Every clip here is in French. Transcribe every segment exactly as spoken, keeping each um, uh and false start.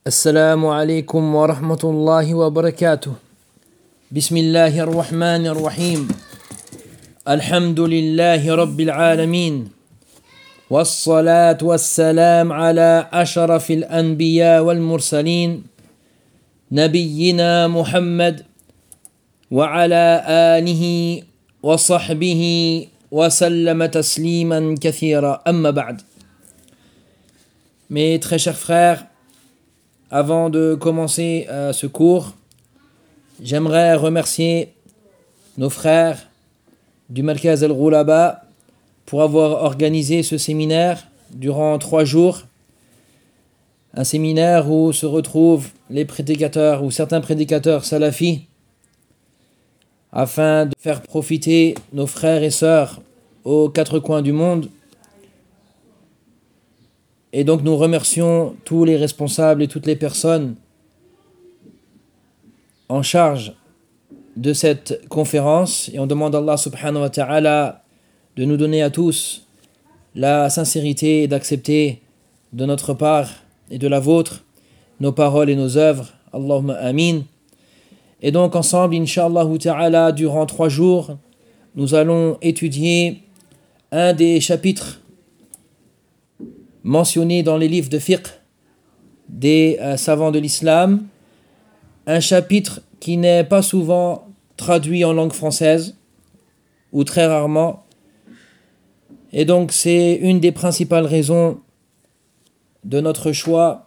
السلام عليكم ورحمة الله وبركاته. بسم الله الرحمن الرحيم. الحمد لله رب العالمين، والصلاة والسلام على أشرف الأنبياء والمرسلين نبينا محمد وعلى آله وصحبه وسلم تسليما كثيرا. أما بعد. Mes très chers frères, avant de commencer euh, ce cours, j'aimerais remercier nos frères du Markaz Al-Ghulaba pour avoir organisé ce séminaire durant trois jours. Un séminaire où se retrouvent les prédicateurs ou certains prédicateurs salafis afin de faire profiter nos frères et sœurs aux quatre coins du monde. Et donc nous remercions tous les responsables et toutes les personnes en charge de cette conférence et on demande à Allah subhanahu wa ta'ala de nous donner à tous la sincérité d'accepter de notre part et de la vôtre nos paroles et nos œuvres. Allahumma amin. Et donc ensemble, Inch'Allah ta'ala, durant trois jours, nous allons étudier un des chapitres mentionnés dans les livres de fiqh des euh, savants de l'islam, un chapitre qui n'est pas souvent traduit en langue française, ou très rarement, et donc c'est une des principales raisons de notre choix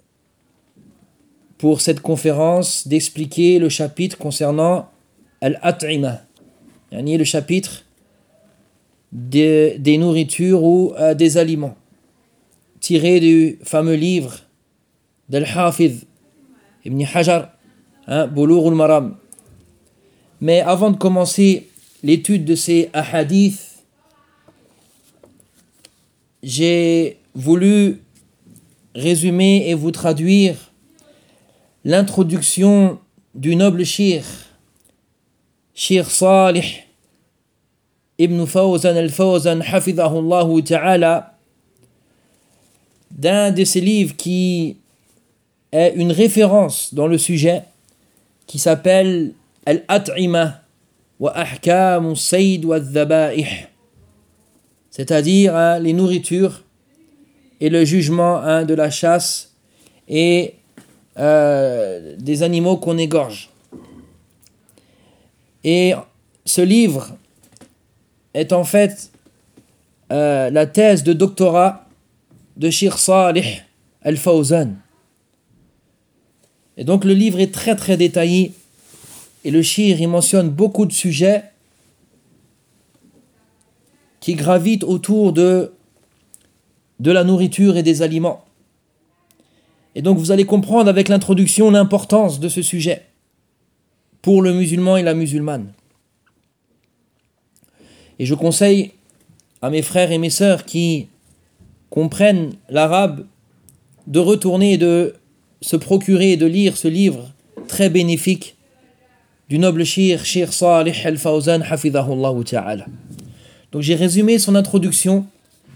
pour cette conférence d'expliquer le chapitre concernant Al-At'ima, yani le chapitre des, des nourritures ou euh, des aliments, tiré du fameux livre d'Al-Hafidh Ibn Hajar, hein, Bulugh al-Maram. Mais avant de commencer l'étude de ces ahadiths, j'ai voulu résumer et vous traduire l'introduction du noble shir, Shir Salih Ibn Fawzan al-Fawzan hafidhahullah ta'ala, d'un de ses livres qui est une référence dans le sujet, qui s'appelle Al-At'ima wa Ahkam Sayd wa Dhaba'ih, c'est-à-dire hein, les nourritures et le jugement hein, de la chasse et euh, des animaux qu'on égorge. Et ce livre est en fait euh, la thèse de doctorat de Shir Salih Al-Fawzan. Et donc le livre est très très détaillé et le shir il mentionne beaucoup de sujets qui gravitent autour de, de la nourriture et des aliments. Et donc vous allez comprendre avec l'introduction l'importance de ce sujet pour le musulman et la musulmane. Et je conseille à mes frères et mes sœurs qui comprennent l'arabe de retourner et de se procurer et de lire ce livre très bénéfique du noble shir, Shir Salih Al-Fawzan hafidhahullah ta'ala. Donc j'ai résumé son introduction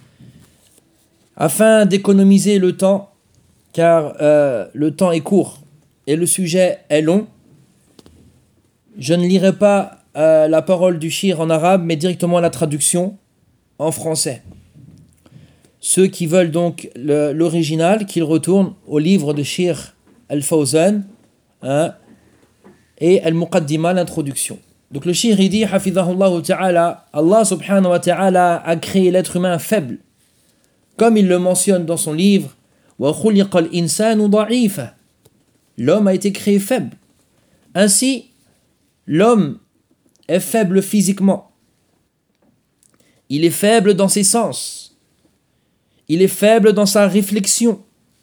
afin d'économiser le temps, car euh, le temps est court et le sujet est long. Je ne lirai pas euh, la parole du shir en arabe, mais directement la traduction en français. Ceux qui veulent donc le, l'original, qu'ils retournent au livre de Shir Al-Fawzan hein, et Al-Muqaddima, l'introduction. Donc le shir il dit hafidhahullah ta'ala, Allah subhanahu wa ta'ala a créé l'être humain faible, comme il le mentionne dans son livre wa khuliqa al-insanu da'ifa. L'homme a été créé faible. Ainsi, l'homme est faible physiquement. Il est faible dans ses sens. Il est faible dans sa réflexion.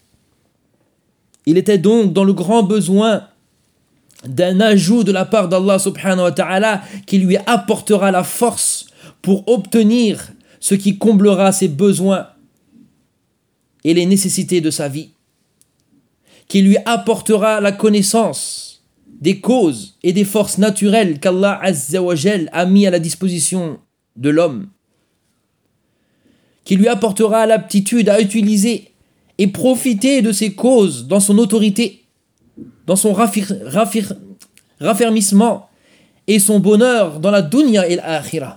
Il était donc dans le grand besoin d'un ajout de la part d'Allah subhanahu wa ta'ala qui lui apportera la force pour obtenir ce qui comblera ses besoins et les nécessités de sa vie, qui lui apportera la connaissance des causes et des forces naturelles qu'Allah azza wa jal a mis à la disposition de l'homme, qui lui apportera l'aptitude à utiliser et profiter de ses causes dans son autorité, dans son raffir, raffir, raffermissement et son bonheur dans la dunya et l'akhirah.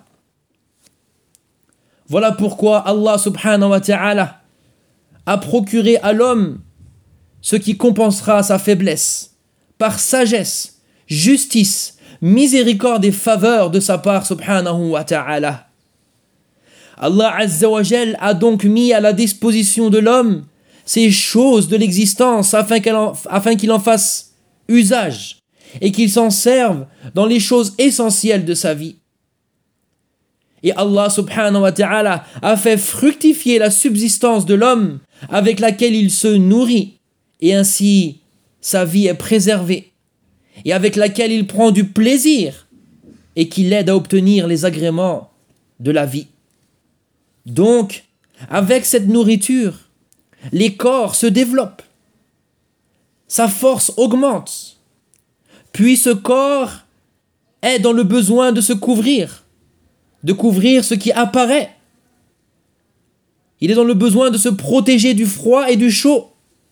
Voilà pourquoi Allah subhanahu wa ta'ala a procuré à l'homme ce qui compensera sa faiblesse par sagesse, justice, miséricorde et faveur de sa part subhanahu wa ta'ala. Allah azza wa jal a donc mis à la disposition de l'homme ces choses de l'existence afin qu'il en, afin qu'il en fasse usage et qu'il s'en serve dans les choses essentielles de sa vie. Et Allah subhanahu wa ta'ala a fait fructifier la subsistance de l'homme avec laquelle il se nourrit, et ainsi sa vie est préservée, et avec laquelle il prend du plaisir et qui l'aide à obtenir les agréments de la vie. Donc, avec cette nourriture, les corps se développent, sa force augmente, puis ce corps est dans le besoin de se couvrir, de couvrir ce qui apparaît. Il est dans le besoin de se protéger du froid et du chaud.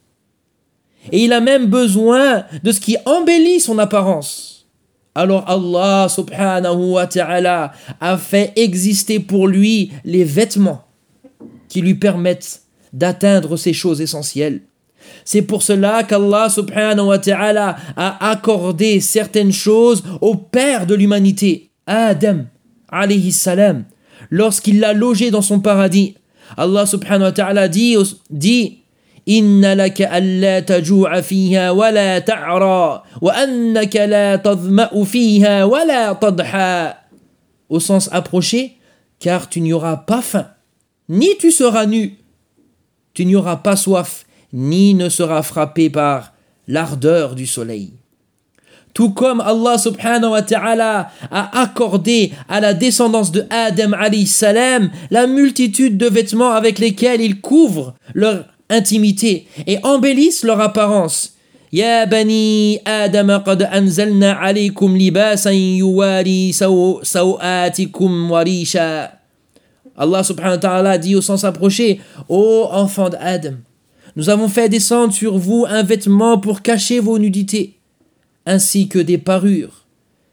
Et il a même besoin de ce qui embellit son apparence. Alors Allah subhanahu wa ta'ala a fait exister pour lui les vêtements qui lui permettent d'atteindre ces choses essentielles. C'est pour cela qu'Allah subhanahu wa ta'ala a accordé certaines choses au père de l'humanité, Adam alayhi salam, lorsqu'il l'a logé dans son paradis. Allah subhanahu wa ta'ala dit, dit Inna laka alla tajua fiha wa la ta'ra wa annaka la tadma'u fiha wa la tadha. Au sens approché, car tu n'y auras pas faim, ni tu seras nu, tu n'y auras pas soif, ni ne seras frappé par l'ardeur du soleil. Tout comme Allah subhanahu wa ta'ala a accordé à la descendance de Adam alayhi salam la multitude de vêtements avec lesquels ils couvrent leur intimité et embellissent leur apparence. Ya bani Adam qad anzalna alaykum libasan yuwari sawatikum warisha. Allah subhanahu wa ta'ala dit au sens approché: Ô enfants d'Adam, nous avons fait descendre sur vous un vêtement pour cacher vos nudités, ainsi que des parures.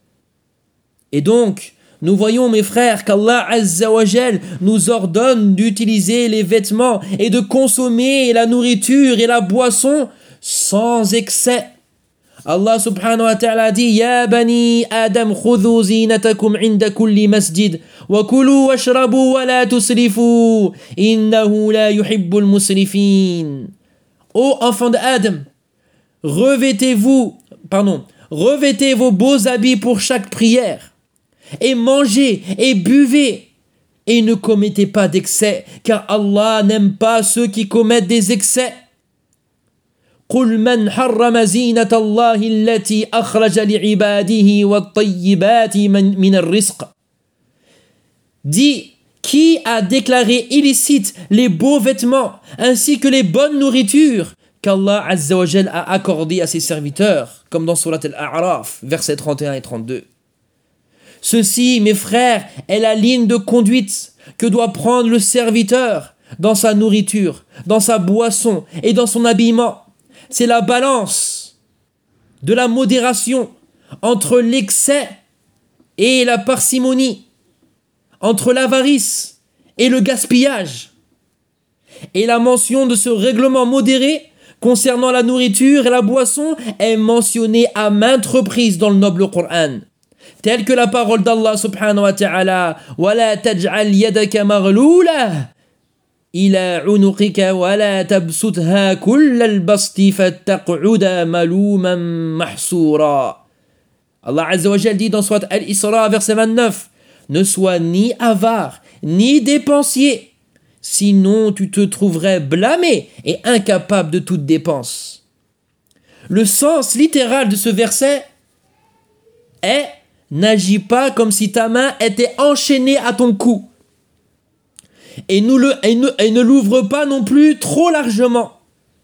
Et donc, nous voyons, mes frères, qu'Allah Azza wa Jal nous ordonne d'utiliser les vêtements et de consommer la nourriture et la boisson sans excès. Allah subhanahu wa ta'ala dit: Ya bani Adam khudhu zinatakum inda kulli masjid wa kulu washrabu wa la tusrifu innahu la yuhibbul musrifin. Ô enfants d'Adam, revêtez-vous, pardon, revêtez vos beaux habits pour chaque prière et mangez et buvez et ne commettez pas d'excès, car Allah n'aime pas ceux qui commettent des excès. قل من حرم زينة الله التي أخرج لعباده والطيبات من من الرزق. Dis, qui a déclaré illicite les beaux vêtements ainsi que les bonnes nourritures qu'Allah Azza wa Jal a accordé à ses serviteurs, comme dans Surat Al-A'raf, versets trente et un et trente-deux. Ceci, mes frères, est la ligne de conduite que doit prendre le serviteur dans sa nourriture, dans sa boisson et dans son habillement. C'est la balance de la modération entre l'excès et la parcimonie, entre l'avarice et le gaspillage. Et la mention de ce règlement modéré concernant la nourriture et la boisson est mentionnée à maintes reprises dans le noble Coran, tel que la parole d'Allah subhanahu wa ta'ala: وَلَا تَجْعَلْ يَدَكَ مَغْلُولَةً إِلَى عُنُقِكَ وَلَا تَبْسُطْهَا كُلَّ الْبَسْطِ فَتَقْعُدَ مَلُومًا مَحْسُورًا. Allah Azza wa Jal dit dans Surat Al-Isra, verset vingt-neuf: Ne sois ni avare, ni dépensier, sinon tu te trouverais blâmé et incapable de toute dépense. Le sens littéral de ce verset est: n'agis pas comme si ta main était enchaînée à ton cou. Et, nous le, et, ne, et ne l'ouvre pas non plus trop largement.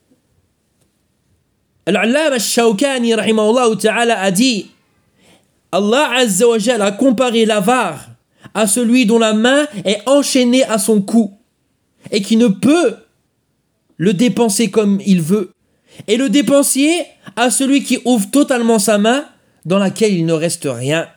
Al-Allama al-Shawkani rahimahullah ta'ala a dit: Allah Azza wa Jal a comparé l'avare à celui dont la main est enchaînée à son cou et qui ne peut le dépenser comme il veut. Et le dépensier à celui qui ouvre totalement sa main, dans laquelle il ne reste rien.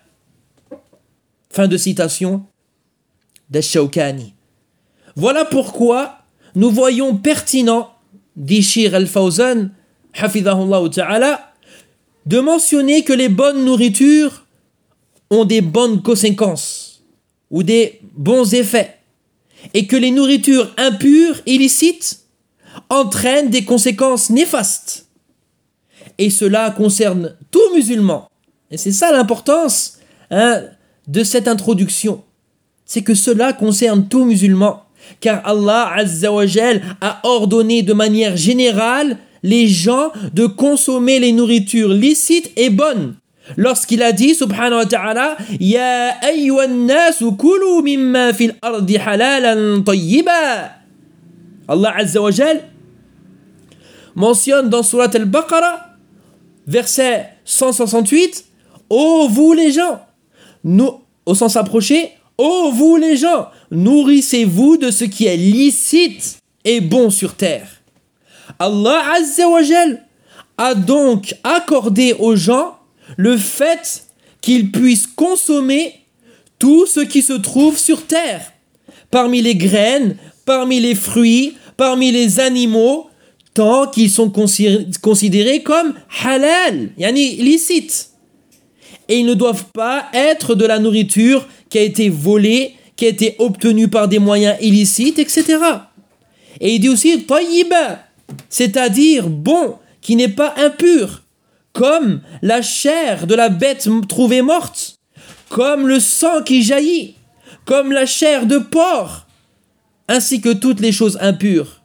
Fin de citation d'Ash-Shawkani. Voilà pourquoi nous voyons pertinent, dit Cheikh Al-Fawzan, hafidhahullah ta'ala, de mentionner que les bonnes nourritures ont des bonnes conséquences ou des bons effets et que les nourritures impures, illicites, entraînent des conséquences néfastes. Et cela concerne tout musulman. Et c'est ça l'importance hein, de cette introduction. C'est que cela concerne tout musulman. Car Allah Azza wa Jal a ordonné de manière générale les gens de consommer les nourritures licites et bonnes. Lorsqu'il a dit, subhanahu wa ta'ala, Ya ayyuhan nasu kulu mimma fil ardi halalan tayyiba. Allah Azza wa Jal mentionne dans Surat Al-Baqarah, verset cent soixante-huit, Ô vous les gens, nous, au sens approché, Ô vous les gens, nourrissez-vous de ce qui est licite et bon sur terre. Allah Azza wa Jal a donc accordé aux gens le fait qu'ils puissent consommer tout ce qui se trouve sur terre, parmi les graines, parmi les fruits, parmi les animaux, tant qu'ils sont considérés comme halal, yani licites. Et ils ne doivent pas être de la nourriture qui a été volée, qui a été obtenue par des moyens illicites, et cetera. Et il dit aussi tayyiba, c'est-à-dire bon, qui n'est pas impur, comme la chair de la bête trouvée morte, comme le sang qui jaillit, comme la chair de porc, ainsi que toutes les choses impures.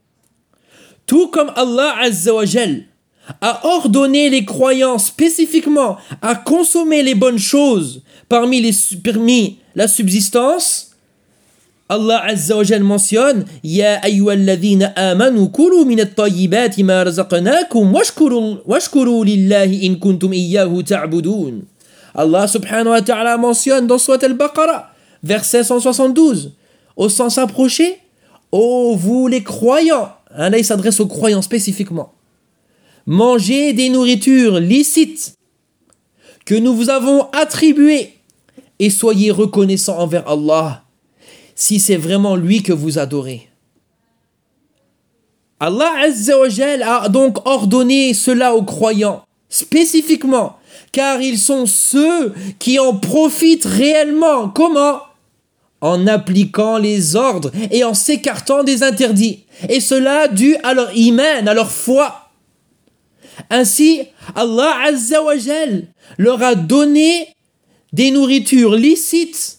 Tout comme Allah Azza wa Jal a ordonné les croyants spécifiquement à consommer les bonnes choses parmi, les, parmi la subsistance, Allah Azza wa Jal mentionne Ya ayyuhalladhina amanu kulu min at-tayyibati ma razaqnakum washkuru washkuru lillahi in kuntum iyyahu ta'budun. Allah subhanahu wa ta'ala mentionne dans Surat Al-Baqarah, verset cent soixante-douze, au sens approché, ô vous les croyants, hein, là il s'adresse aux croyants spécifiquement, mangez des nourritures licites que nous vous avons attribuées et soyez reconnaissants envers Allah si c'est vraiment lui que vous adorez. Allah Azza wa Jal a donc ordonné cela aux croyants spécifiquement car ils sont ceux qui en profitent réellement. Comment ? En appliquant les ordres et en s'écartant des interdits. Et cela dû à leur iman, à leur foi. Ainsi, Allah Azza wa Jal leur a donné des nourritures licites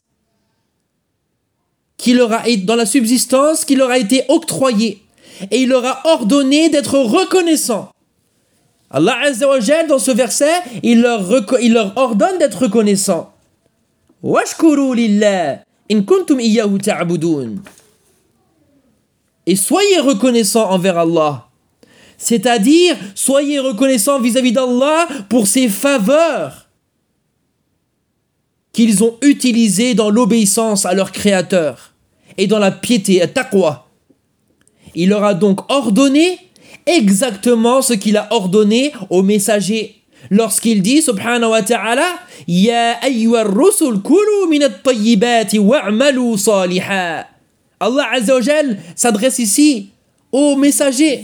qui leur a, dans la subsistance qui leur a été octroyée. Et il leur a ordonné d'être reconnaissants. Allah Azza wa Jal, dans ce verset, il leur, il leur ordonne d'être reconnaissants. Washkuru lillah in kuntum iyyahu ta'budun. Et soyez reconnaissants envers Allah. C'est-à-dire, soyez reconnaissants vis-à-vis d'Allah pour ses faveurs qu'ils ont utilisées dans l'obéissance à leur Créateur et dans la piété, à taqwa. Il leur a donc ordonné exactement ce qu'il a ordonné aux messagers lorsqu'il dit subhanahu wa ta'ala Ya ayyuhar rusul kulu min at-tayyibati wa'malu saliha. Allah Azza wa Jal s'adresse ici aux messagers.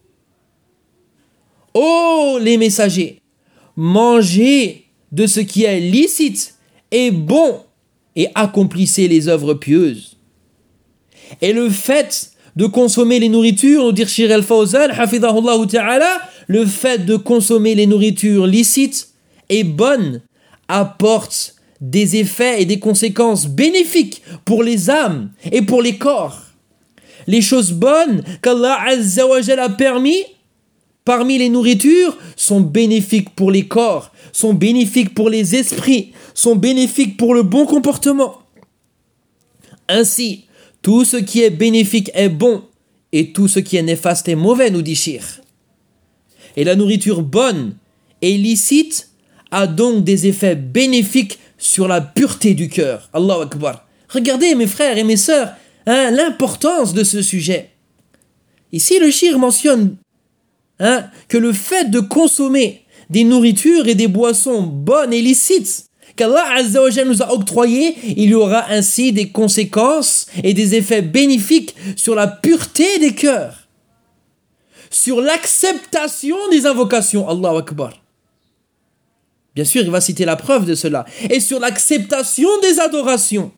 Ô les messagers, mangez de ce qui est licite et bon et accomplissez les œuvres pieuses. Et le fait de consommer les nourritures, nous dit Cheikh Al-Fawzan, hafidhahullah ta'ala, le fait de consommer les nourritures licites et bonnes apporte des effets et des conséquences bénéfiques pour les âmes et pour les corps. Les choses bonnes qu'Allah Azza wa Jal a permis parmi les nourritures sont bénéfiques pour les corps, sont bénéfiques pour les esprits, sont bénéfiques pour le bon comportement. Ainsi, tout ce qui est bénéfique est bon et tout ce qui est néfaste est mauvais, nous dit Cheikh. Et la nourriture bonne et licite a donc des effets bénéfiques sur la pureté du cœur. Allahu Akbar. Regardez mes frères et mes sœurs, hein, l'importance de ce sujet. Ici, le shir mentionne hein, que le fait de consommer des nourritures et des boissons bonnes et licites qu'Allah Azza wa Jal nous a octroyées, il y aura ainsi des conséquences et des effets bénéfiques sur la pureté des cœurs, sur l'acceptation des invocations. Allahu Akbar. Bien sûr, il va citer la preuve de cela. Et sur l'acceptation des adorations.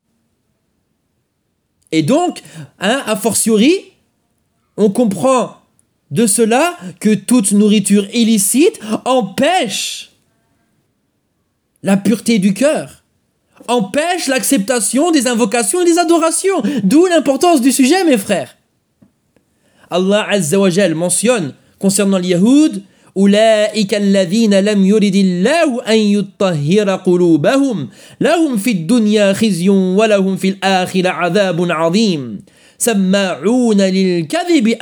Et donc, hein, a fortiori, on comprend de cela que toute nourriture illicite empêche la pureté du cœur, empêche l'acceptation des invocations et des adorations. D'où l'importance du sujet, mes frères. Allah Azza wa Jal mentionne concernant les Yahoud, أولئك الذين لم يرد الله أن يطهر قلوبهم لهم في الدنيا خزي ولهم في الآخرة عذاب عظيم سماعون للكذب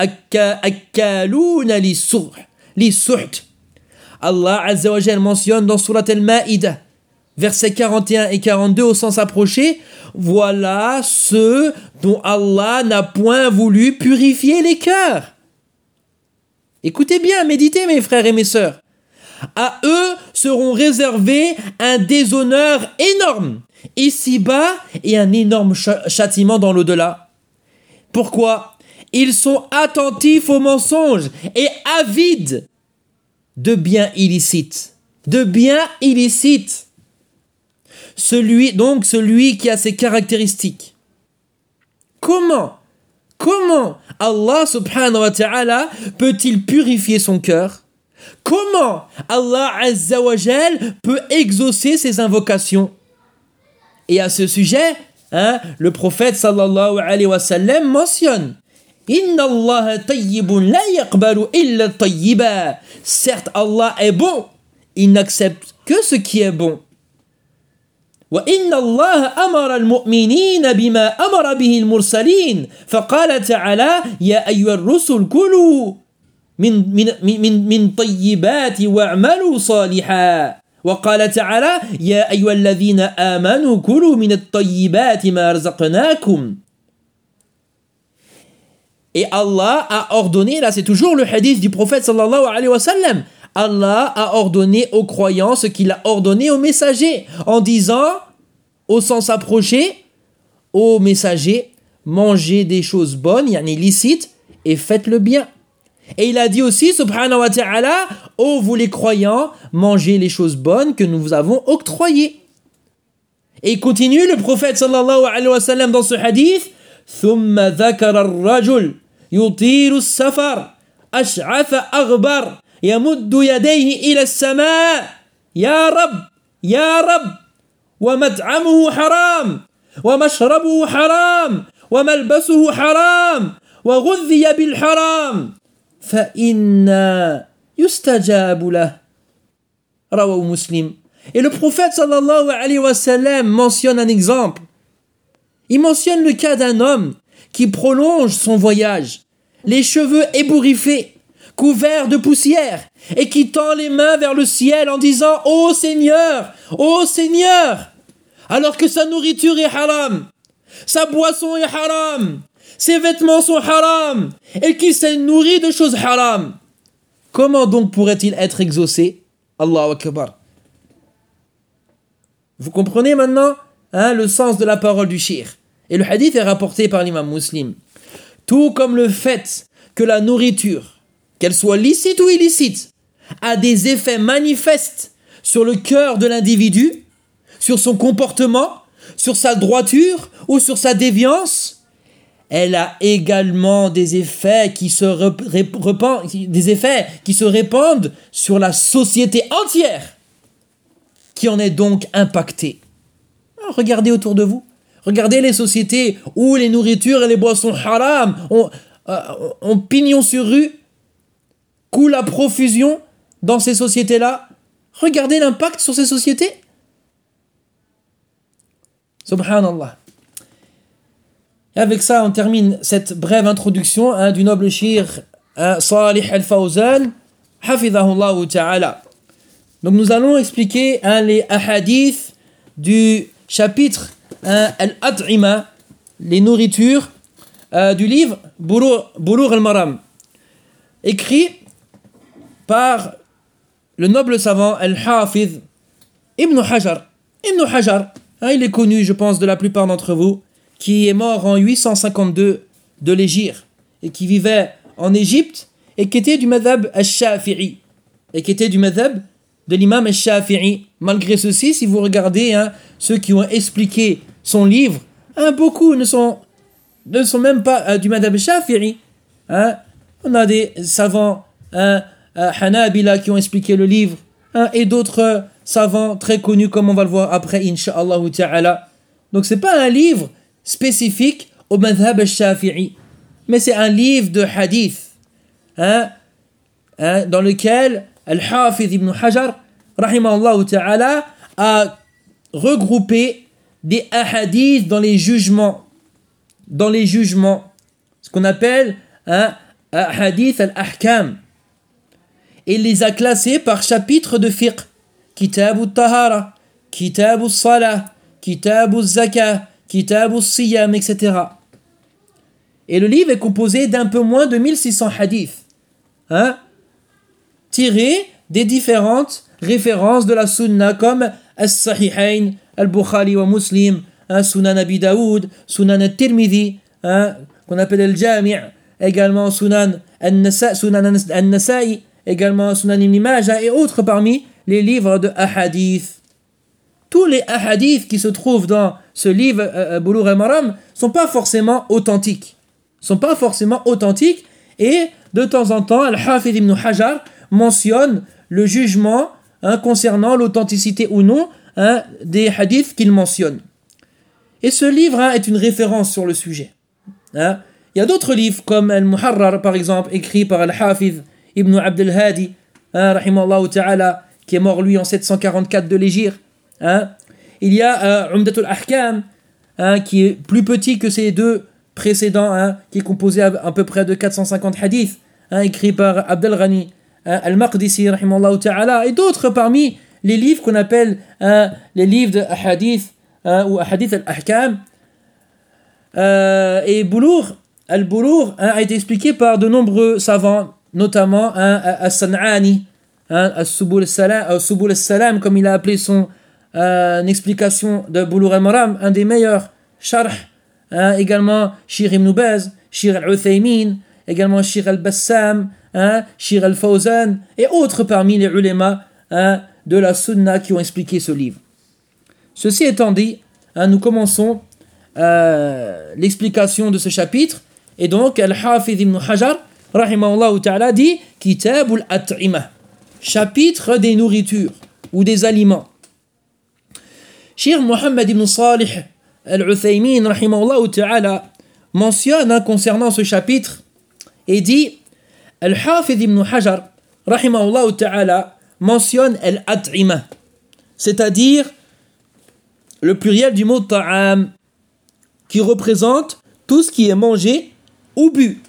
أكالون للسحت. Allah Azza wa Jal mentionne dans Surat Al-Ma'idah, versets quarante et un et quarante-deux au sens approché, voilà ceux dont Allah n'a point voulu purifier les cœurs. Écoutez bien, méditez mes frères et mes sœurs. À eux seront réservés un déshonneur énorme ici-bas et un énorme ch- châtiment dans l'au-delà. Pourquoi ? Ils sont attentifs aux mensonges et avides de biens illicites. De biens illicites. Celui, donc celui qui a ces caractéristiques. Comment ? Comment Allah subhanahu wa ta'ala peut-il purifier son cœur? Comment Allah Azza wa Jal peut exaucer ses invocations? Et à ce sujet, hein, le prophète sallallahu alayhi wa sallam mentionne Inna Allah tayyibun la yaqbalu illa tayyiba. Certes, Allah est bon, il n'accepte que ce qui est bon. وإن الله أمر المؤمنين بما أمر به المرسلين فقال تعالى يا أيها الرسل كلوا من من من من طيبات واعملوا صالحا وقال تعالى يا أيها الذين آمنوا كلوا من الطيبات ما رزقناكم. Et Allah a ordonné, là c'est toujours le hadith du prophète sallallahu alayhi wa sallam, Allah a ordonné aux croyants ce qu'il a ordonné aux messagers, en disant, au sens approché, aux messagers, mangez des choses bonnes, yani licites, et faites le bien. Et il a dit aussi, subhanahu wa ta'ala, ô vous les croyants, mangez les choses bonnes que nous vous avons octroyées. Et il continue, le prophète sallallahu alayhi wa sallam, dans ce hadith, ثم ذكر الرجل يطيل السفر أشعث أغبر يمد يديه إلى السماء يا رب يا رب ومطعمه حرام ومشربه حرام وملبسه حرام وغذي بالحرام فإن يستجاب له رواه مسلم. Et le prophète sallallahu alayhi wa sallam mentionne un exemple. Il mentionne le cas d'un homme qui prolonge son voyage, les cheveux ébouriffés, couverts de poussière, et qui tend les mains vers le ciel en disant « Ô Seigneur, ô Seigneur !» alors que sa nourriture est haram, sa boisson est haram, ses vêtements sont haram, et qu'il s'est nourri de choses haram. Comment donc pourrait-il être exaucé? Allahu Akbar. Vous comprenez maintenant hein, le sens de la parole du shir. Et le hadith est rapporté par l'imam Muslim. Tout comme le fait que la nourriture, qu'elle soit licite ou illicite, a des effets manifestes sur le cœur de l'individu, sur son comportement, sur sa droiture ou sur sa déviance, elle a également des effets qui se, rep- répandent, des effets qui se répandent sur la société entière, qui en est donc impactée. Alors, regardez autour de vous. Regardez les sociétés où les nourritures et les boissons haram ont, euh, ont pignon sur rue, coule à profusion dans ces sociétés-là. Regardez l'impact sur ces sociétés. Subhanallah. Et avec ça, on termine cette brève introduction hein, du noble shir hein, Salih al-Fawzan, hafidhahullah ta'ala. Donc nous allons expliquer hein, les ahadiths du chapitre hein, Al-At'ima, les nourritures euh, du livre Bulugh al-Maram, écrit par le noble savant Al-Hafiz Ibn Hajar. Ibn Hajar, hein, il est connu, je pense, de la plupart d'entre vous, qui est mort en huit cent cinquante-deux de l'Hégire et qui vivait en Égypte et qui était du madhab al-Shafi'i et qui était du madhab de l'imam al-Shafi'i. Malgré ceci, si vous regardez hein, ceux qui ont expliqué son livre, hein, beaucoup ne sont, ne sont même pas euh, du madhab al-Shafi'i. Hein. On a des savants hein, euh, Hanabila qui ont expliqué le livre hein, et d'autres euh, savants très connus comme on va le voir après, Inch'Allah ta'ala. Donc c'est pas un livre spécifique au madhab al-Shafi'i, mais c'est un livre de hadith hein, hein, dans lequel Al-Hafiz Ibn Hajar rahimahullah ta'ala a regroupé des ahadiths dans les jugements dans les jugements ce qu'on appelle un hein, ahadith al-ahkam et les a classés par chapitre de fiqh. Kitab al-tahara, Kitab al-salah, Kitab al-zakah, Kitab al-siyam, et cetera. Et le livre est composé d'un peu moins de mille six cents hadiths hein, tirés des différentes références de la sunna comme As-Sahihain, Al-Bukhari wa Muslim, hein, Sunan Abi Daoud, Sunan Al-Tirmidhi, hein, qu'on appelle Al-Jami', également Sunan Al-Nasa'i, également Sunan Ibn Majah et autres parmi les livres de ahadith. Tous les ahadiths qui se trouvent dans ce livre euh, Bulugh al-Maram ne sont pas forcément authentiques. sont pas forcément authentiques et de temps en temps Al-Hafidh Ibn Hajar mentionne le jugement hein, concernant l'authenticité ou non hein, des hadiths qu'il mentionne. Et ce livre hein, est une référence sur le sujet. Hein. Il y a d'autres livres comme Al-Muharrar par exemple, écrit par Al-Hafidh Ibn Abd al-Hadi, hein, rahimahullah ta'ala, qui est mort lui en sept cent quarante-quatre de l'Hégire. Hein. Il y a euh, Umdatul Ahkam, hein, qui est plus petit que ces deux précédents, hein, qui est composé à, à peu près de quatre cent cinquante hadiths, hein, écrit par Abdel Ghani hein, Al-Maqdisi, rahimahullah ta'ala, et d'autres parmi les livres qu'on appelle hein, les livres de hadith hein, ou hadith al-Ahkam. Euh, et Bulugh, Al-Bulugh hein, a été expliqué par de nombreux savants, notamment hein, As-San'ani, hein, As-Subul al-Salam, As-Subul al-Salam, comme il a appelé son euh, explication de Bulugh al-Maram, un des meilleurs sharh, hein, également Shir ibn Baz, Shir al-Uthaymin, également Shir al-Bassam, hein, Shir al-Fawzan, et autres parmi les ulémas hein, de la sunna qui ont expliqué ce livre. Ceci étant dit, hein, nous commençons euh, l'explication de ce chapitre, et donc Al-Hafidh ibn Hajar rahimahullah ta'ala dit Kitabul At'imah, chapitre des nourritures ou des aliments. Cheikh Mohammed ibn Salih Al-Uthaymin rahimahullah ta'ala mentionne hein, concernant ce chapitre et dit Al-Hafidh ibn Hajar rahimahullah ta'ala mentionne Al-At'imah, c'est-à-dire le pluriel du mot ta'am qui représente tout ce qui est mangé ou bu.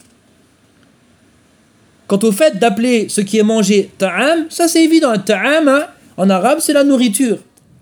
Quant au fait d'appeler ce qui est mangé ta'am, ça c'est évident. Ta'am, hein, en arabe, c'est la nourriture.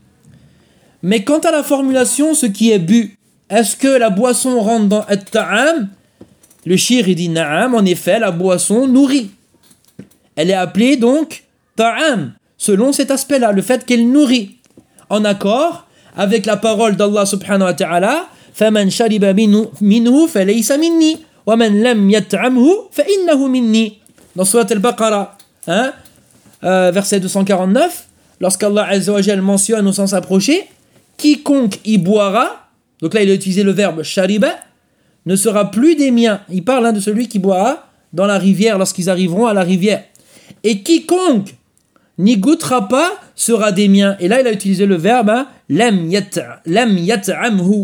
Mais quant à la formulation, ce qui est bu, est-ce que la boisson rentre dans ta'am? Le shir, il dit na'am, en effet, la boisson nourrit. Elle est appelée donc ta'am, selon cet aspect-là, le fait qu'elle nourrit. En accord avec la parole d'Allah subhanahu wa ta'ala, فَمَنْ شَرِبَ مِنْهُ فَلَيْسَ مِنِّي وَمَنْ لَمْ يَطْعَمْهُ فَإِنَّهُ مِنِّي. Dans Surat Al-Baqarah, hein, euh, verset deux cent quarante-neuf, lorsqu'Allah Azza wa Jal mentionne au sens approché, quiconque y boira, donc là il a utilisé le verbe shariba, ne sera plus des miens. Il parle hein, de celui qui boira dans la rivière lorsqu'ils arriveront à la rivière. Et quiconque n'y goûtera pas sera des miens. Et là il a utilisé le verbe hein, lam yat'amhu.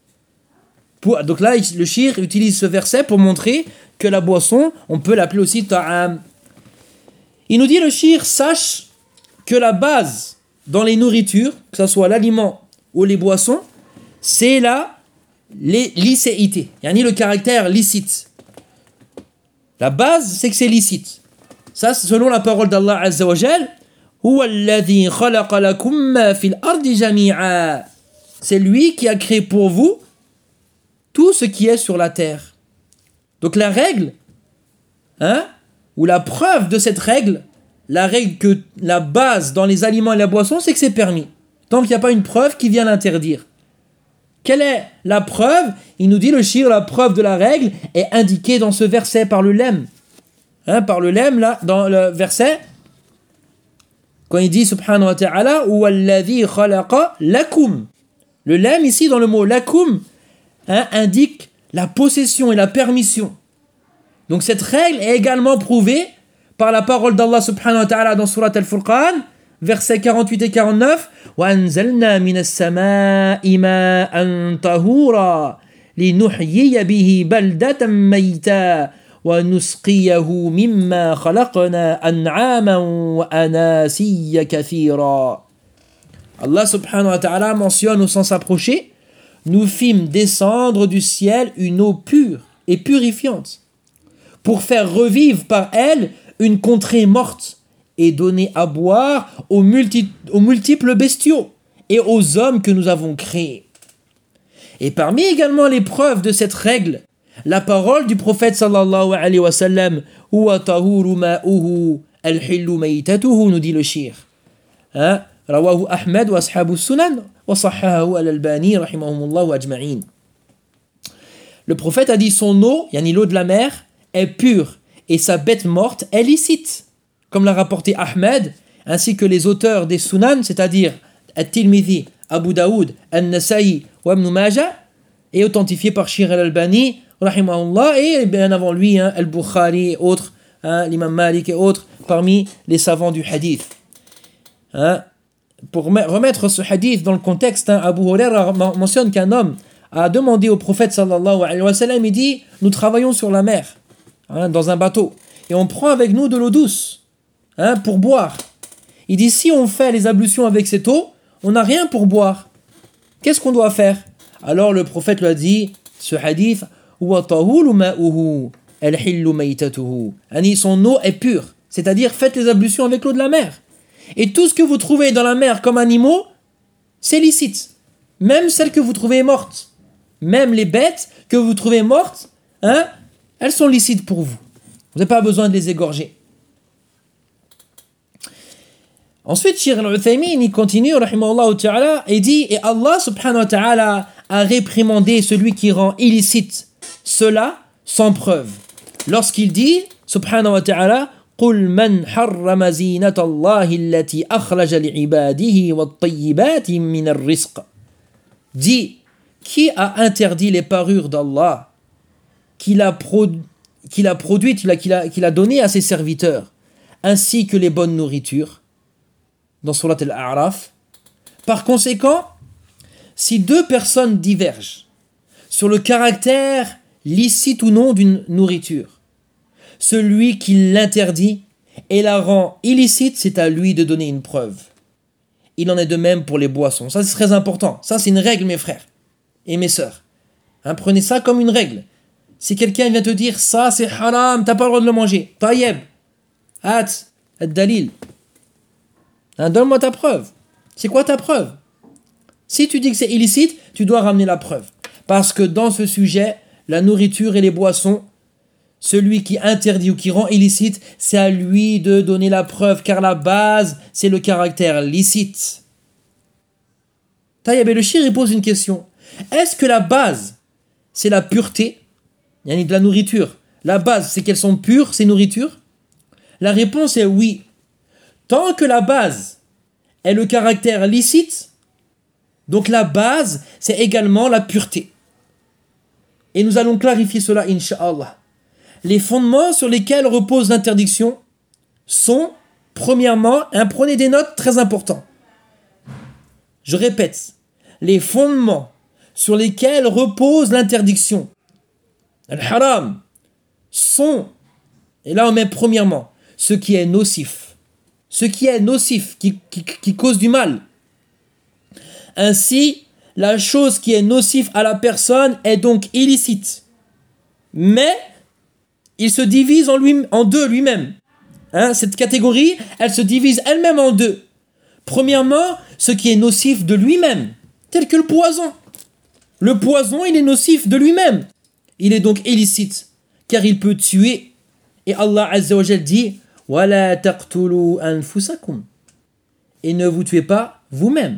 Donc là le shir utilise ce verset pour montrer que la boisson, on peut l'appeler aussi ta'am. Il nous dit le shir, sache que la base dans les nourritures, que ce soit l'aliment ou les boissons, c'est la licéité, yani le caractère licite. La base, c'est que c'est licite. Ça, c'est selon la parole d'Allah Azza wa Jal, huwa alladhi khalaqa lakum ma fil ardi jami'a. C'est lui qui a créé pour vous tout ce qui est sur la terre. Donc la règle, hein, ou la preuve de cette règle, la règle que la base dans les aliments et la boisson, c'est que c'est permis. Tant qu'il n'y a pas une preuve qui vient l'interdire. Quelle est la preuve? Il nous dit le shir, la preuve de la règle est indiquée dans ce verset par le lemme. Hein, par le lemme, là, dans le verset, quand il dit subhanahu wa ta'ala, Walladhi khalaqa lakum. Le lemme, ici, dans le mot lakum, hein, indique la possession et la permission. Donc cette règle est également prouvée par la parole d'Allah subhanahu wa ta'ala dans surat Al-Furqan, versets quarante-huit et quarante-neuf. وَأَنزَلْنَا مِنَ السَّمَاءِ مَاءً طَهُورًا لِنُحْيِيَ بِهِ بَلْدَةً مَيْتًا وَنُسْقِيَهُ مِمَّا خَلَقْنَا أَنْعَامًا وَأَنَاسِيَّ كَثِيرًا. Allah subhanahu wa ta'ala mentionne au sens approché: nous fîmes descendre du ciel une eau pure et purifiante pour faire revivre par elle une contrée morte et donner à boire aux, multi- aux multiples bestiaux et aux hommes que nous avons créés. Et parmi également les preuves de cette règle, la parole du prophète sallallahu alayhi wa sallam, huwa tahuru ma'uhu al-hillu maytatuhu, nous dit le shir. Hein? Rawahu Ahmed wa ashabu sunan wa sahhahu al-Albani rahimahumullah wa ajma'in. Le prophète a dit son eau, yani l'eau de la mer, est pure et sa bête morte est licite, comme l'a rapporté Ahmed, ainsi que les auteurs des Sunan, c'est-à-dire At-Tirmidhi, Abu Daoud, An-Nasa'i wa Ibn Majah, et authentifié par Shir al-Albani, rahimahullah, et bien avant lui, hein, Al-Bukhari et autres, hein, l'imam Malik et autres, parmi les savants du hadith. Hein, pour remettre ce hadith dans le contexte, hein, Abu Huraira mentionne qu'un homme a demandé au prophète sallallahu alayhi wa sallam, il dit, nous travaillons sur la mer, hein, dans un bateau, et on prend avec nous de l'eau douce, hein, pour boire. Il dit, si on fait les ablutions avec cette eau, on n'a rien pour boire. Qu'est-ce qu'on doit faire? Alors le prophète lui a dit, ce hadith, son eau est pure, c'est-à-dire faites les ablutions avec l'eau de la mer. Et tout ce que vous trouvez dans la mer comme animaux, c'est licite. Même celles que vous trouvez mortes. Même les bêtes que vous trouvez mortes, hein, elles sont licites pour vous. Vous n'avez pas besoin de les égorger. Ensuite, Shir al-Uthaymin, il continue, rahimahullah ta'ala, et dit, et Allah subhanahu wa ta'ala a réprimandé celui qui rend illicite cela sans preuve. Lorsqu'il dit, subhanahu wa ta'ala, قُلْ مَنْ حَرَّمَ زِينَةَ اللَّهِ الَّتِي أَخْرَجَ لِعِبَادِهِ وَالطَّيِّبَاتِ مِنَ الرِّزْقِ. Dit, qui a interdit les parures d'Allah, qu'il a, produ- qu'il a produites, qu'il a, qu'il a, qu'il a donné à ses serviteurs, ainsi que les bonnes nourritures, dans Surat Al-A'raf. Par conséquent, si deux personnes divergent sur le caractère licite ou non d'une nourriture, celui qui l'interdit et la rend illicite, c'est à lui de donner une preuve. Il en est de même pour les boissons. Ça, c'est très important. Ça, c'est une règle, mes frères et mes sœurs. Hein, prenez ça comme une règle. Si quelqu'un vient te dire, ça, c'est haram, t'as pas le droit de le manger. Taïeb, at, ad-dalil. Hein, donne-moi ta preuve. C'est quoi ta preuve? Si tu dis que c'est illicite, tu dois ramener la preuve. Parce que dans ce sujet, la nourriture et les boissons, celui qui interdit ou qui rend illicite, c'est à lui de donner la preuve, car la base, c'est le caractère licite. Taïeb, le shir, il pose une question. Est-ce que la base, c'est la pureté, yani de la nourriture? La base, c'est qu'elles sont pures, ces nourritures? La réponse est oui. Tant que la base est le caractère licite, donc la base, c'est également la pureté. Et nous allons clarifier cela, incha'Allah. Les fondements sur lesquels repose l'interdiction sont, premièrement, hein, prenez des notes très importantes. Je répète, les fondements sur lesquels repose l'interdiction, al-haram, sont, et là on met premièrement, ce qui est nocif. Ce qui est nocif, qui, qui, qui cause du mal. Ainsi, la chose qui est nocive à la personne est donc illicite. Mais, il se divise en, lui, en deux lui-même. Hein, cette catégorie, elle se divise elle-même en deux. Premièrement, ce qui est nocif de lui-même, tel que le poison. Le poison, il est nocif de lui-même. Il est donc illicite, car il peut tuer Et Allah Azza wa Jal dit وَلَا تَقْتُلُوا أَنفُسَكُمْ, et ne vous tuez pas vous-même.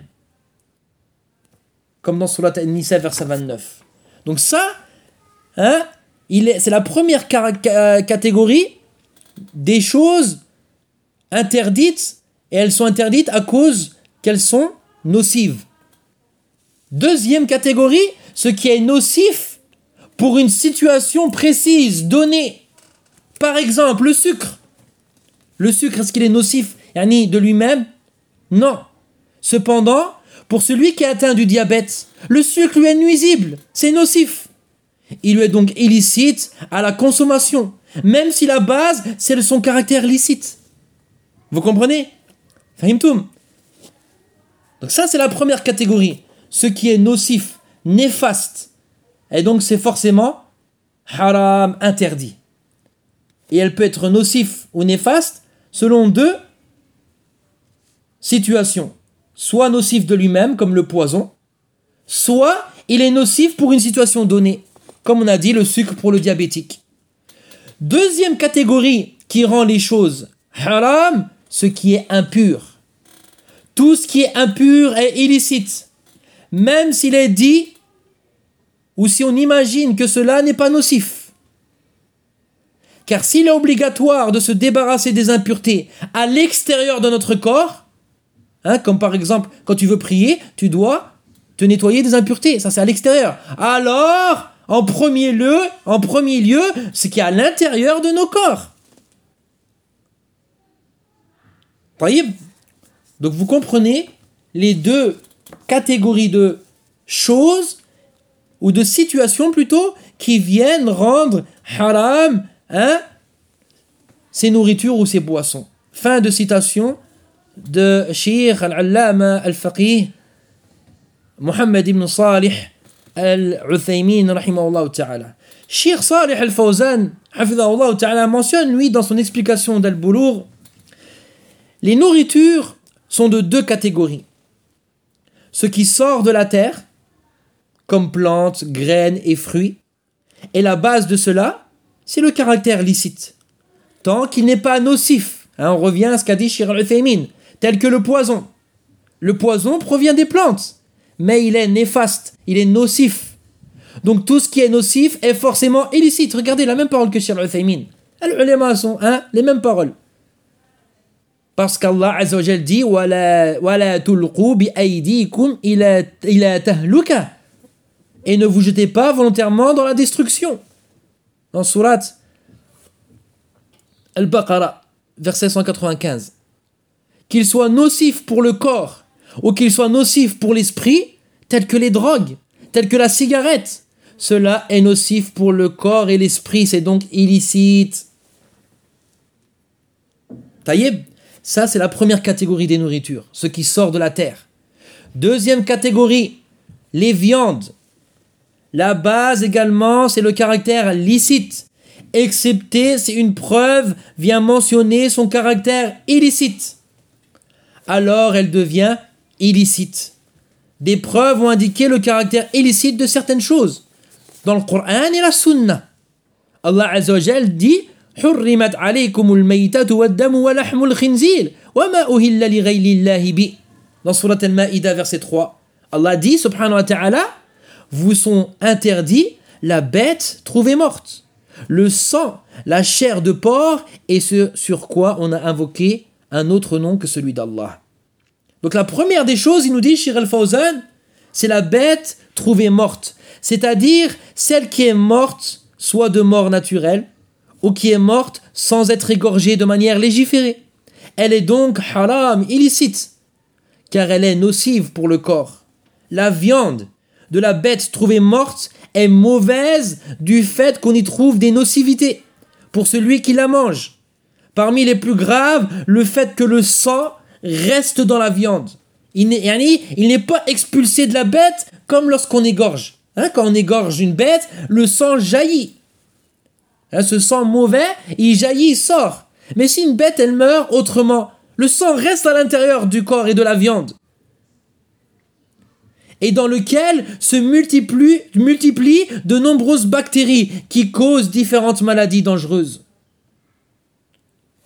Comme dans Surat An-Nisa, verset vingt-neuf. Donc ça, hein, il est, c'est la première car- catégorie des choses interdites, et elles sont interdites à cause qu'elles sont nocives. Deuxième catégorie, ce qui est nocif pour une situation précise, donnée. Par exemple, le sucre. Le sucre, est-ce qu'il est nocif yani, de lui-même? Non. Cependant, pour celui qui est atteint du diabète, le sucre lui est nuisible, c'est nocif. Il lui est donc illicite à la consommation, même si la base, c'est son caractère licite. Vous comprenez? Fahimtoum? Donc ça, c'est la première catégorie. Ce qui est nocif, néfaste. Et donc, c'est forcément haram, interdit. Et elle peut être nocif ou néfaste selon deux situations. Soit nocif de lui-même, comme le poison, soit il est nocif pour une situation donnée, comme on a dit, le sucre pour le diabétique. Deuxième catégorie qui rend les choses haram, ce qui est impur. Tout ce qui est impur est illicite, même s'il est dit ou si on imagine que cela n'est pas nocif. Car s'il est obligatoire de se débarrasser des impuretés à l'extérieur de notre corps, hein, comme par exemple quand tu veux prier, tu dois te nettoyer des impuretés, ça c'est à l'extérieur. Alors, en premier lieu, en premier lieu, ce qui est à l'intérieur de nos corps. Taïb. Donc vous comprenez les deux catégories de choses ou de situations plutôt qui viennent rendre haram, hein, ces nourritures ou ces boissons. Fin de citation de Cheikh al-Allama al-Faqih Muhammad ibn Salih al-Uthaymin rahimahullah ta'ala. Cheikh Salih al-Fawzan hafidhahullah ta'ala mentionne lui dans son explication d'Al-Boulough, les nourritures sont de deux catégories. Ce qui sort de la terre, comme plantes, graines et fruits, et la base de cela, c'est le caractère licite, tant qu'il n'est pas nocif. Hein, on revient à ce qu'a dit Cheikh al-Uthaymin, tel que le poison. Le poison provient des plantes, mais il est néfaste, il est nocif. Donc tout ce qui est nocif est forcément illicite. Regardez la même parole que Cheikh al-Uthaymin. Les ulama sont hein, les mêmes paroles. Parce qu'Allah Azza wa Jal dit wala wala tulqu bi aydikum ila ila tahluka, et ne vous jetez pas volontairement dans la destruction. Dans Surat Al-Baqarah, verset cent quatre-vingt-quinze. Qu'il soit nocif pour le corps ou qu'il soit nocif pour l'esprit, tel que les drogues, tel que la cigarette, cela est nocif pour le corps et l'esprit, c'est donc illicite. Taïeb. Ça, c'est la première catégorie des nourritures, ce qui sort de la terre. Deuxième catégorie, les viandes. La base également, c'est le caractère licite, excepté si une preuve vient mentionner son caractère illicite. Alors, elle devient illicite. Des preuves ont indiqué le caractère illicite de certaines choses, dans le Coran et la Sunna. Allah Azza wa Jal dit حرمت عليكم الميتة والدم ولحم الخنزير وما أهل لغير الله به. Dans Surat Al-Ma'idah, verset trois, Allah dit, subhanahu wa ta'ala, vous sont interdits la bête trouvée morte, le sang, la chair de porc et ce sur quoi on a invoqué un autre nom que celui d'Allah. Donc la première des choses, il nous dit, Cheikh Al-Fawzan, c'est la bête trouvée morte, c'est-à-dire celle qui est morte soit de mort naturelle, ou qui est morte sans être égorgée de manière légiférée. Elle est donc haram, illicite, car elle est nocive pour le corps. La viande de la bête trouvée morte est mauvaise du fait qu'on y trouve des nocivités pour celui qui la mange. Parmi les plus graves, le fait que le sang reste dans la viande. Il n'est, il n'est pas expulsé de la bête comme lorsqu'on égorge. Hein, quand on égorge une bête, le sang jaillit. Hein, ce sang mauvais, il jaillit, il sort. Mais si une bête, elle meurt autrement, le sang reste à l'intérieur du corps et de la viande. Et dans lequel se multiplient, multiplient de nombreuses bactéries qui causent différentes maladies dangereuses.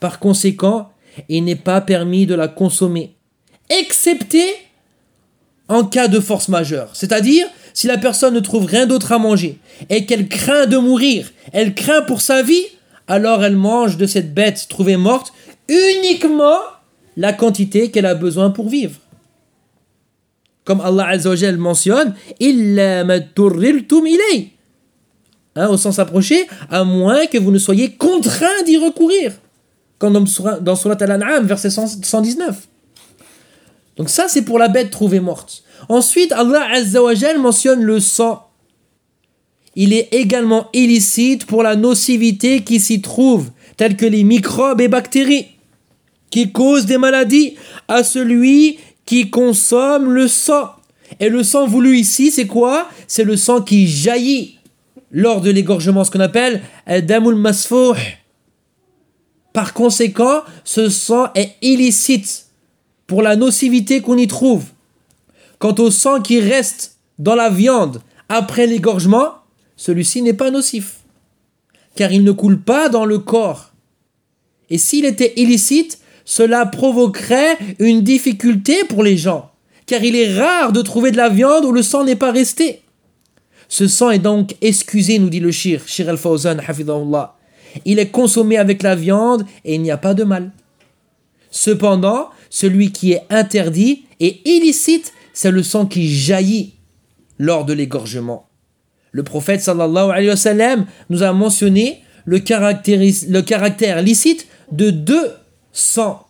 Par conséquent, il n'est pas permis de la consommer, excepté en cas de force majeure. C'est-à-dire, si la personne ne trouve rien d'autre à manger et qu'elle craint de mourir, elle craint pour sa vie, alors elle mange de cette bête trouvée morte uniquement la quantité qu'elle a besoin pour vivre. Comme Allah Azza wa Jal mentionne, illa ma turriltum ilay. Hein, au sens approché, à moins que vous ne soyez contraint d'y recourir. Comme dans Surat, dans Surat Al-An'am, verset cent dix-neuf. Donc ça, c'est pour la bête trouvée morte. Ensuite, Allah Azza wa Jal mentionne le sang. Il est également illicite pour la nocivité qui s'y trouve, telles que les microbes et bactéries, qui causent des maladies à celui qui consomme le sang. Et le sang voulu ici, c'est quoi? C'est le sang qui jaillit lors de l'égorgement, ce qu'on appelle damul masfouh. Par conséquent, ce sang est illicite pour la nocivité qu'on y trouve. Quant au sang qui reste dans la viande après l'égorgement, celui-ci n'est pas nocif, car il ne coule pas dans le corps. Et s'il était illicite, cela provoquerait une difficulté pour les gens, car il est rare de trouver de la viande où le sang n'est pas resté. Ce sang est donc excusé, nous dit le shir, Shir al-Fawzan, hafidhahullah. Il est consommé avec la viande et il n'y a pas de mal. Cependant, celui qui est interdit et illicite, c'est le sang qui jaillit lors de l'égorgement. Le prophète sallallahu alayhi wa sallam nous a mentionné le caractère, le caractère licite de deux sangs.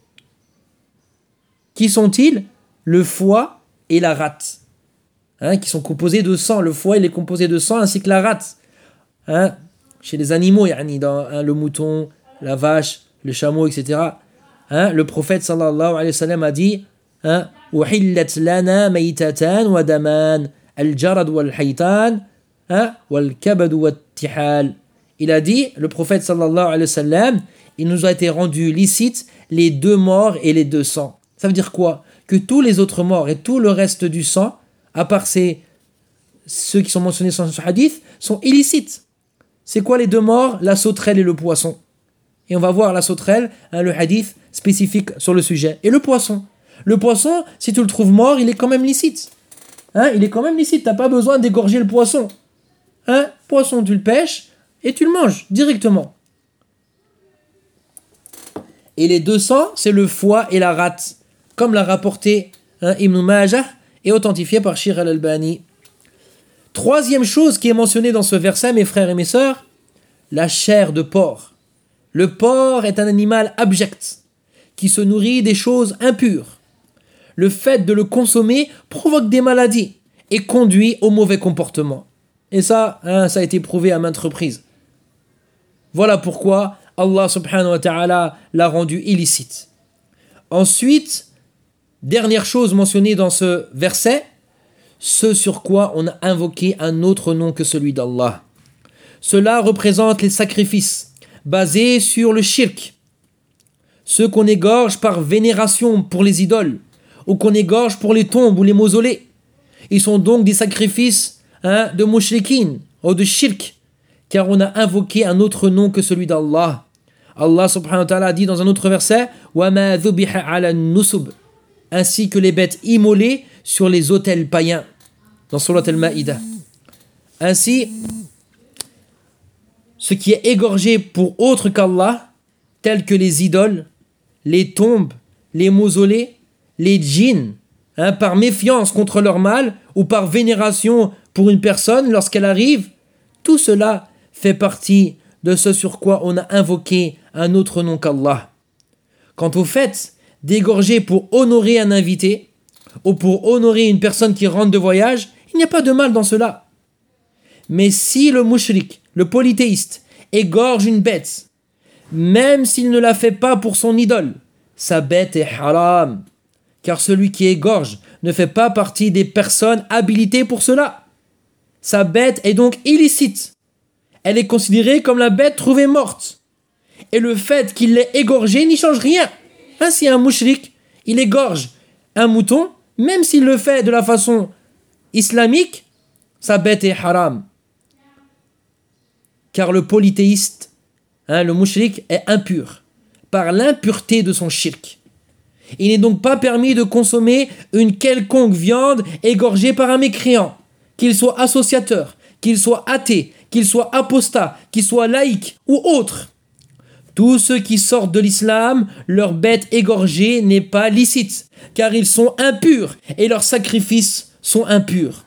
Qui sont-ils? Le foie et la rate. Hein, qui sont composés de sang. Le foie il est composé de sang ainsi que la rate. Hein, chez les animaux, yani dans hein, le mouton, la vache, le chameau, et cetera. Hein, le prophète sallallahu alayhi wa sallam a dit hein, uhillat lana maytatan wa daman al-jarad wal haytan wal kabad wat tihal. Il a dit, le prophète sallallahu alayhi wa sallam, il nous a été rendu licite les deux morts et les deux sangs. Ça veut dire quoi? Que tous les autres morts et tout le reste du sang, à part ces, ceux qui sont mentionnés dans ce hadith, sont illicites. C'est quoi les deux morts? La sauterelle et le poisson. Et on va voir la sauterelle, hein, le hadith spécifique sur le sujet. Et le poisson. Le poisson, si tu le trouves mort, il est quand même licite. Hein, il est quand même licite, tu n'as pas besoin d'égorger le poisson. Hein, poisson, tu le pêches et tu le manges directement. Et les deux sangs, c'est le foie et la rate. Comme l'a rapporté hein, Ibn Majah et authentifié par Shir al-Albani. Troisième chose qui est mentionnée dans ce verset, mes frères et mes sœurs, la chair de porc. Le porc est un animal abject qui se nourrit des choses impures. Le fait de le consommer provoque des maladies et conduit au mauvais comportement. Et ça, hein, ça a été prouvé à maintes reprises. Voilà pourquoi Allah subhanahu wa ta'ala l'a rendu illicite. Ensuite, dernière chose mentionnée dans ce verset, ce sur quoi on a invoqué un autre nom que celui d'Allah. Cela représente les sacrifices basés sur le shirk, ceux qu'on égorge par vénération pour les idoles, ou qu'on égorge pour les tombes ou les mausolées. Ils sont donc des sacrifices hein, de mushrikin ou de shirk, car on a invoqué un autre nom que celui d'Allah. Allah subhanahu wa ta'ala dit dans un autre verset وَمَا ذُبِحَ عَلَى النُّسُبِ, ainsi que les bêtes immolées sur les autels païens dans Surat al-Ma'idah. Ainsi, ce qui est égorgé pour autre qu'Allah, tels que les idoles, les tombes, les mausolées, les djinns, hein, par méfiance contre leur mal ou par vénération pour une personne lorsqu'elle arrive, tout cela fait partie de ce sur quoi on a invoqué un autre nom qu'Allah. Quant au fait d'égorger pour honorer un invité ou pour honorer une personne qui rentre de voyage, il n'y a pas de mal dans cela. Mais si le mushrik, le polythéiste, égorge une bête, même s'il ne la fait pas pour son idole, sa bête est haram, car celui qui égorge ne fait pas partie des personnes habilitées pour cela. Sa bête est donc illicite. Elle est considérée comme la bête trouvée morte. Et le fait qu'il l'ait égorgée n'y change rien. Ainsi, un mushrik, il égorge un mouton, même s'il le fait de la façon islamique, sa bête est haram. Car le polythéiste, hein, le mushrik, est impur. par l'impureté de son shirk. Il n'est donc pas permis de consommer une quelconque viande égorgée par un mécréant, qu'il soit associateur, qu'il soit athée, qu'il soit apostat, qu'il soit laïque ou autre. Tous ceux qui sortent de l'islam, leur bête égorgée n'est pas licite, car ils sont impurs et leurs sacrifices sont impurs.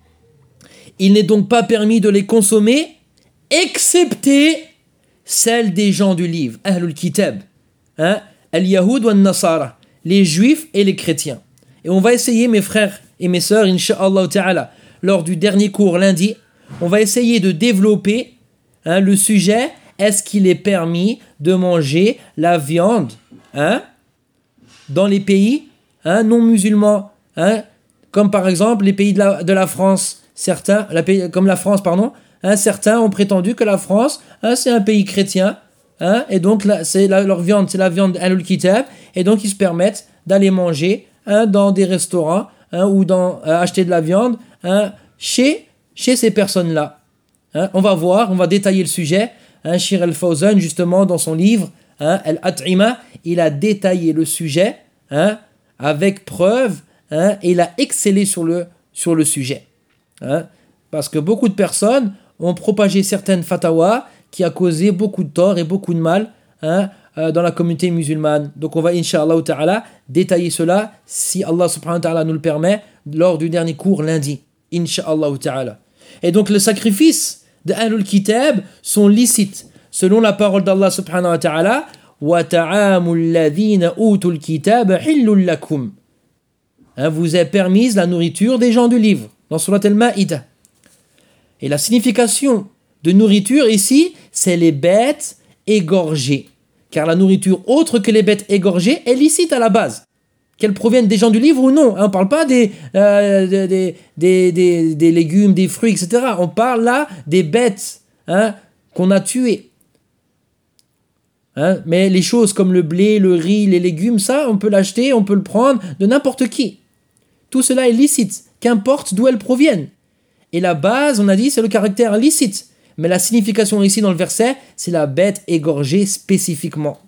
Il n'est donc pas permis de les consommer, excepté celles des gens du livre, Ahlul Kitab, hein, Al-Yahoud wa Nasara, les juifs et les chrétiens. Et on va essayer, mes frères et mes sœurs, Inch'Allah Ta'ala, lors du dernier cours lundi, on va essayer de développer hein, le sujet, est-ce qu'il est permis de manger la viande hein, dans les pays hein, non musulmans, hein, comme par exemple les pays de la, de la France, certains, la pays, comme la France, pardon, hein, certains ont prétendu que la France, hein, c'est un pays chrétien, hein, et donc là, c'est la, leur viande, c'est la viande Ahlul Kitab, et donc ils se permettent d'aller manger hein, dans des restaurants hein, ou dans, euh, acheter de la viande hein, chez, chez ces personnes-là. Hein, on va voir, on va détailler le sujet. Hein, Shir al-Fawzan, justement, dans son livre, hein, Al-At'ima, il a détaillé le sujet hein, avec preuve hein, et il a excellé sur le, sur le sujet. Hein, parce que beaucoup de personnes ont propagé certaines fatawas qui a causé beaucoup de tort et beaucoup de mal hein, euh, dans la communauté musulmane. Donc on va, Inch'Allah Ta'ala, détailler cela, si Allah Subhanahu wa Ta'ala nous le permet, lors du dernier cours lundi. Inch'Allah Ta'ala. Et donc le sacrifice de Ahlul Kitab sont licites, selon la parole d'Allah Subhanahu wa Ta'ala, wa ta'amul ladhina utul kitab hillul lakum. Vous est permise la nourriture des gens du livre, dans Surat al-Ma'ida. Et la signification de nourriture ici, c'est les bêtes égorgées. Car la nourriture autre que les bêtes égorgées est licite à la base. Qu'elles proviennent des gens du livre ou non. On ne parle pas des, euh, des, des, des, des, des légumes, des fruits, et cetera. On parle là des bêtes hein, qu'on a tuées. Hein, mais les choses comme le blé, le riz, les légumes, ça, on peut l'acheter, on peut le prendre de n'importe qui. Tout cela est licite, qu'importe d'où elles proviennent. Et la base, on a dit, c'est le caractère licite. Mais la signification ici dans le verset, c'est la bête égorgée spécifiquement.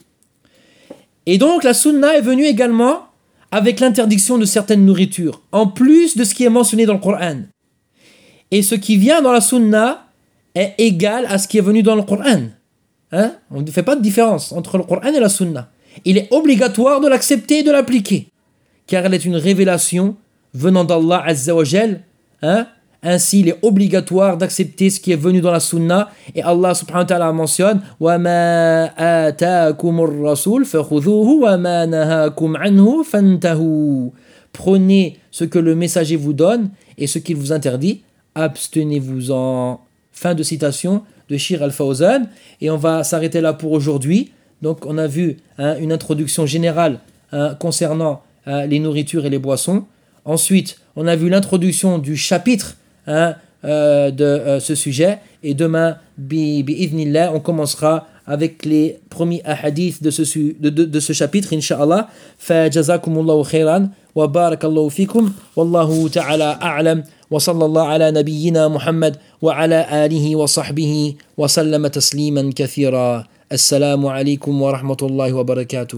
Et donc la sunna est venue également avec l'interdiction de certaines nourritures, en plus de ce qui est mentionné dans le Coran. Et ce qui vient dans la sunna est égal à ce qui est venu dans le Coran. Hein? On ne fait pas de différence entre le Coran et la sunna. Il est obligatoire de l'accepter et de l'appliquer, car elle est une révélation venant d'Allah Azza wa Jal, hein? Ainsi, il est obligatoire d'accepter ce qui est venu dans la sunna. Et Allah subhanahu wa ta'ala mentionne وَمَا آتَاكُمُ الرَّسُولُ فَخُذُوهُ وَمَا نَهَاكُمْ عَنْهُ فَانْتَهُوا. Prenez ce que le messager vous donne et ce qu'il vous interdit, abstenez-vous-en. Fin de citation de Shir al-Fawzan. Et on va s'arrêter là pour aujourd'hui. Donc on a vu hein, une introduction générale hein, concernant hein, les nourritures et les boissons. Ensuite, on a vu l'introduction du chapitre Hein, euh, de euh, ce sujet et demain bi, bi idhnillah, on commencera avec les premiers hadiths de ce, de, de, de ce chapitre incha'Allah. Fa jazakumullahu khairan wa barakallahu fikum wallahu ta'ala a'lam wa sallallahu ala nabiyyina Muhammad wa ala alihi wa sahbihi wa sallama tasliman kathira. Assalamu alaikum wa rahmatullahi wa barakatuh.